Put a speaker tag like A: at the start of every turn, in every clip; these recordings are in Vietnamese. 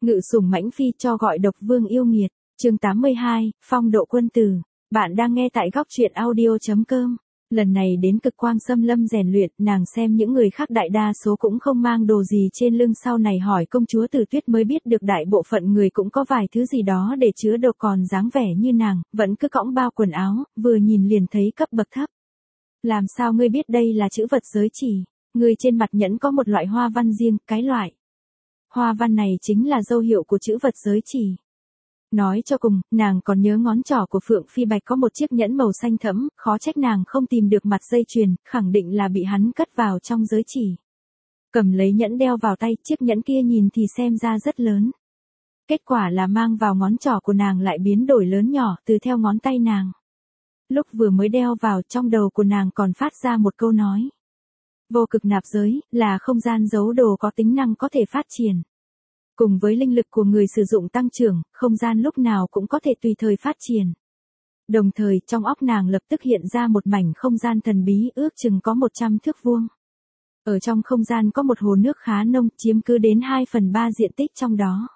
A: Ngự sủng mãnh phi cho gọi độc vương yêu nghiệt. Chương 82, phong độ quân tử. Bạn đang nghe tại góc truyện audio.com. Lần này đến Cực Quang Xâm Lâm rèn luyện, nàng xem những người khác đại đa số cũng không mang đồ gì trên lưng, sau này hỏi công chúa Tử Tuyết mới biết được đại bộ phận người cũng có vài thứ gì đó để chứa đồ, còn dáng vẻ như nàng, vẫn cứ cõng bao quần áo, vừa nhìn liền thấy cấp bậc thấp. Làm sao ngươi biết đây là chữ vật giới chỉ? Người trên mặt nhẫn có một loại hoa văn riêng, cái loại hoa văn này chính là dấu hiệu của chữ vật giới chỉ. Nói cho cùng, nàng còn nhớ ngón trỏ của Phượng Phi Bạch có một chiếc nhẫn màu xanh thẫm, khó trách nàng không tìm được mặt dây chuyền, khẳng định là bị hắn cất vào trong giới chỉ. Cầm lấy nhẫn đeo vào tay, chiếc nhẫn kia nhìn thì xem ra rất lớn. Kết quả là mang vào ngón trỏ của nàng lại biến đổi lớn nhỏ từ theo ngón tay nàng. Lúc vừa mới đeo vào, trong đầu của nàng còn phát ra một câu nói. Vô cực nạp giới, là không gian giấu đồ có tính năng có thể phát triển. Cùng với linh lực của người sử dụng tăng trưởng, không gian lúc nào cũng có thể tùy thời phát triển. Đồng thời, trong óc nàng lập tức hiện ra một mảnh không gian thần bí ước chừng có 100 thước vuông. Ở trong không gian có một hồ nước khá nông, chiếm cứ đến 2/3 diện tích trong đó.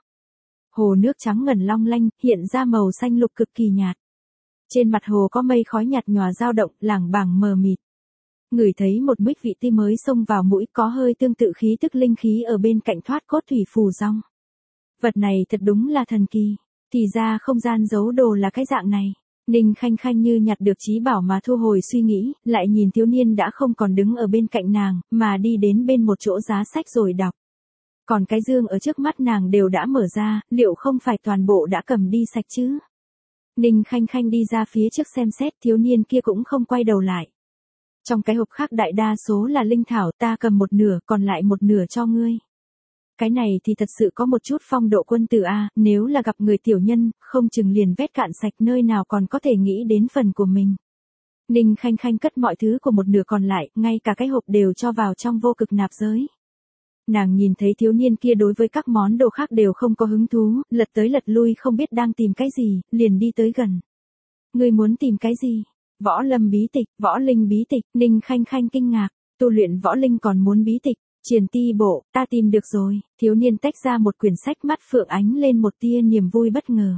A: Hồ nước trắng ngần long lanh, hiện ra màu xanh lục cực kỳ nhạt. Trên mặt hồ có mây khói nhạt nhòa dao động, lảng bảng mờ mịt. Ngửi thấy một mùi vị ti mới xông vào mũi, có hơi tương tự khí tức linh khí ở bên cạnh thoát cốt thủy phù dong. Vật này thật đúng là thần kỳ. Thì ra không gian giấu đồ là cái dạng này. Ninh Khanh Khanh như nhặt được trí bảo mà thu hồi suy nghĩ, lại nhìn thiếu niên đã không còn đứng ở bên cạnh nàng, mà đi đến bên một chỗ giá sách rồi đọc. Còn cái dương ở trước mắt nàng đều đã mở ra, liệu không phải toàn bộ đã cầm đi sạch chứ? Ninh Khanh Khanh đi ra phía trước xem xét, thiếu niên kia cũng không quay đầu lại. Trong cái hộp khác đại đa số là linh thảo, ta cầm một nửa, còn lại một nửa cho ngươi. Cái này thì thật sự có một chút phong độ quân tử a, nếu là gặp người tiểu nhân, không chừng liền vét cạn sạch, nơi nào còn có thể nghĩ đến phần của mình. Ninh Khanh Khanh cất mọi thứ của một nửa còn lại, ngay cả cái hộp đều cho vào trong vô cực nạp giới. Nàng nhìn thấy thiếu niên kia đối với các món đồ khác đều không có hứng thú, lật tới lật lui không biết đang tìm cái gì, liền đi tới gần. Ngươi muốn tìm cái gì? Võ lâm bí tịch, võ linh bí tịch. Ninh Khanh Khanh kinh ngạc, tu luyện võ linh còn muốn bí tịch? Triển ti bộ, ta tìm được rồi. Thiếu niên tách ra một quyển sách, mắt phượng ánh lên một tia niềm vui bất ngờ.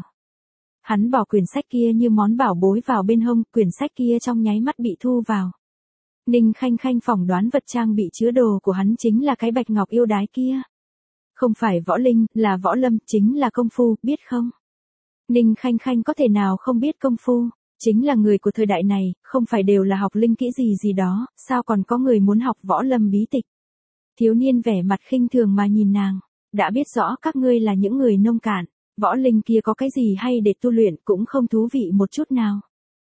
A: Hắn bỏ quyển sách kia như món bảo bối vào bên hông, quyển sách kia trong nháy mắt bị thu vào. Ninh Khanh Khanh phỏng đoán vật trang bị chứa đồ của hắn chính là cái bạch ngọc yêu đái kia. Không phải võ linh, là võ lâm, chính là công phu, biết không? Ninh Khanh Khanh có thể nào không biết công phu? Chính là người của thời đại này, không phải đều là học linh kỹ gì gì đó, sao còn có người muốn học võ lâm bí tịch? Thiếu niên vẻ mặt khinh thường mà nhìn nàng, đã biết rõ các ngươi là những người nông cạn, võ linh kia có cái gì hay để tu luyện cũng không thú vị một chút nào.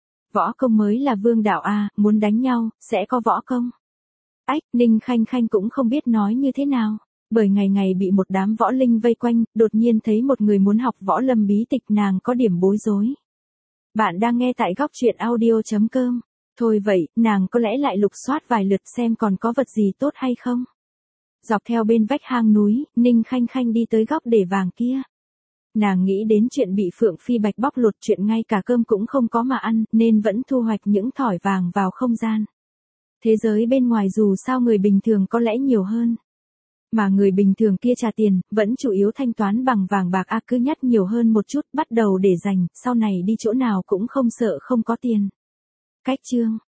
A: Võ công mới là vương đạo a, muốn đánh nhau, sẽ có võ công. Ách, Ninh Khanh Khanh cũng không biết nói như thế nào, bởi ngày ngày bị một đám võ linh vây quanh, đột nhiên thấy một người muốn học võ lâm bí tịch, nàng có điểm bối rối. Bạn đang nghe tại góc truyện audio.com. Thôi vậy, nàng có lẽ lại lục soát vài lượt xem còn có vật gì tốt hay không. Dọc theo bên vách hang núi, Ninh Khanh Khanh đi tới góc để vàng kia. Nàng nghĩ đến chuyện bị Phượng Phi Bạch bóc lột, chuyện ngay cả cơm cũng không có mà ăn, nên vẫn thu hoạch những thỏi vàng vào không gian. Thế giới bên ngoài dù sao người bình thường có lẽ nhiều hơn. Mà người bình thường kia trả tiền, vẫn chủ yếu thanh toán bằng vàng bạc a, cứ nhắc nhiều hơn một chút, bắt đầu để dành, sau này đi chỗ nào cũng không sợ không có tiền. Cách chương.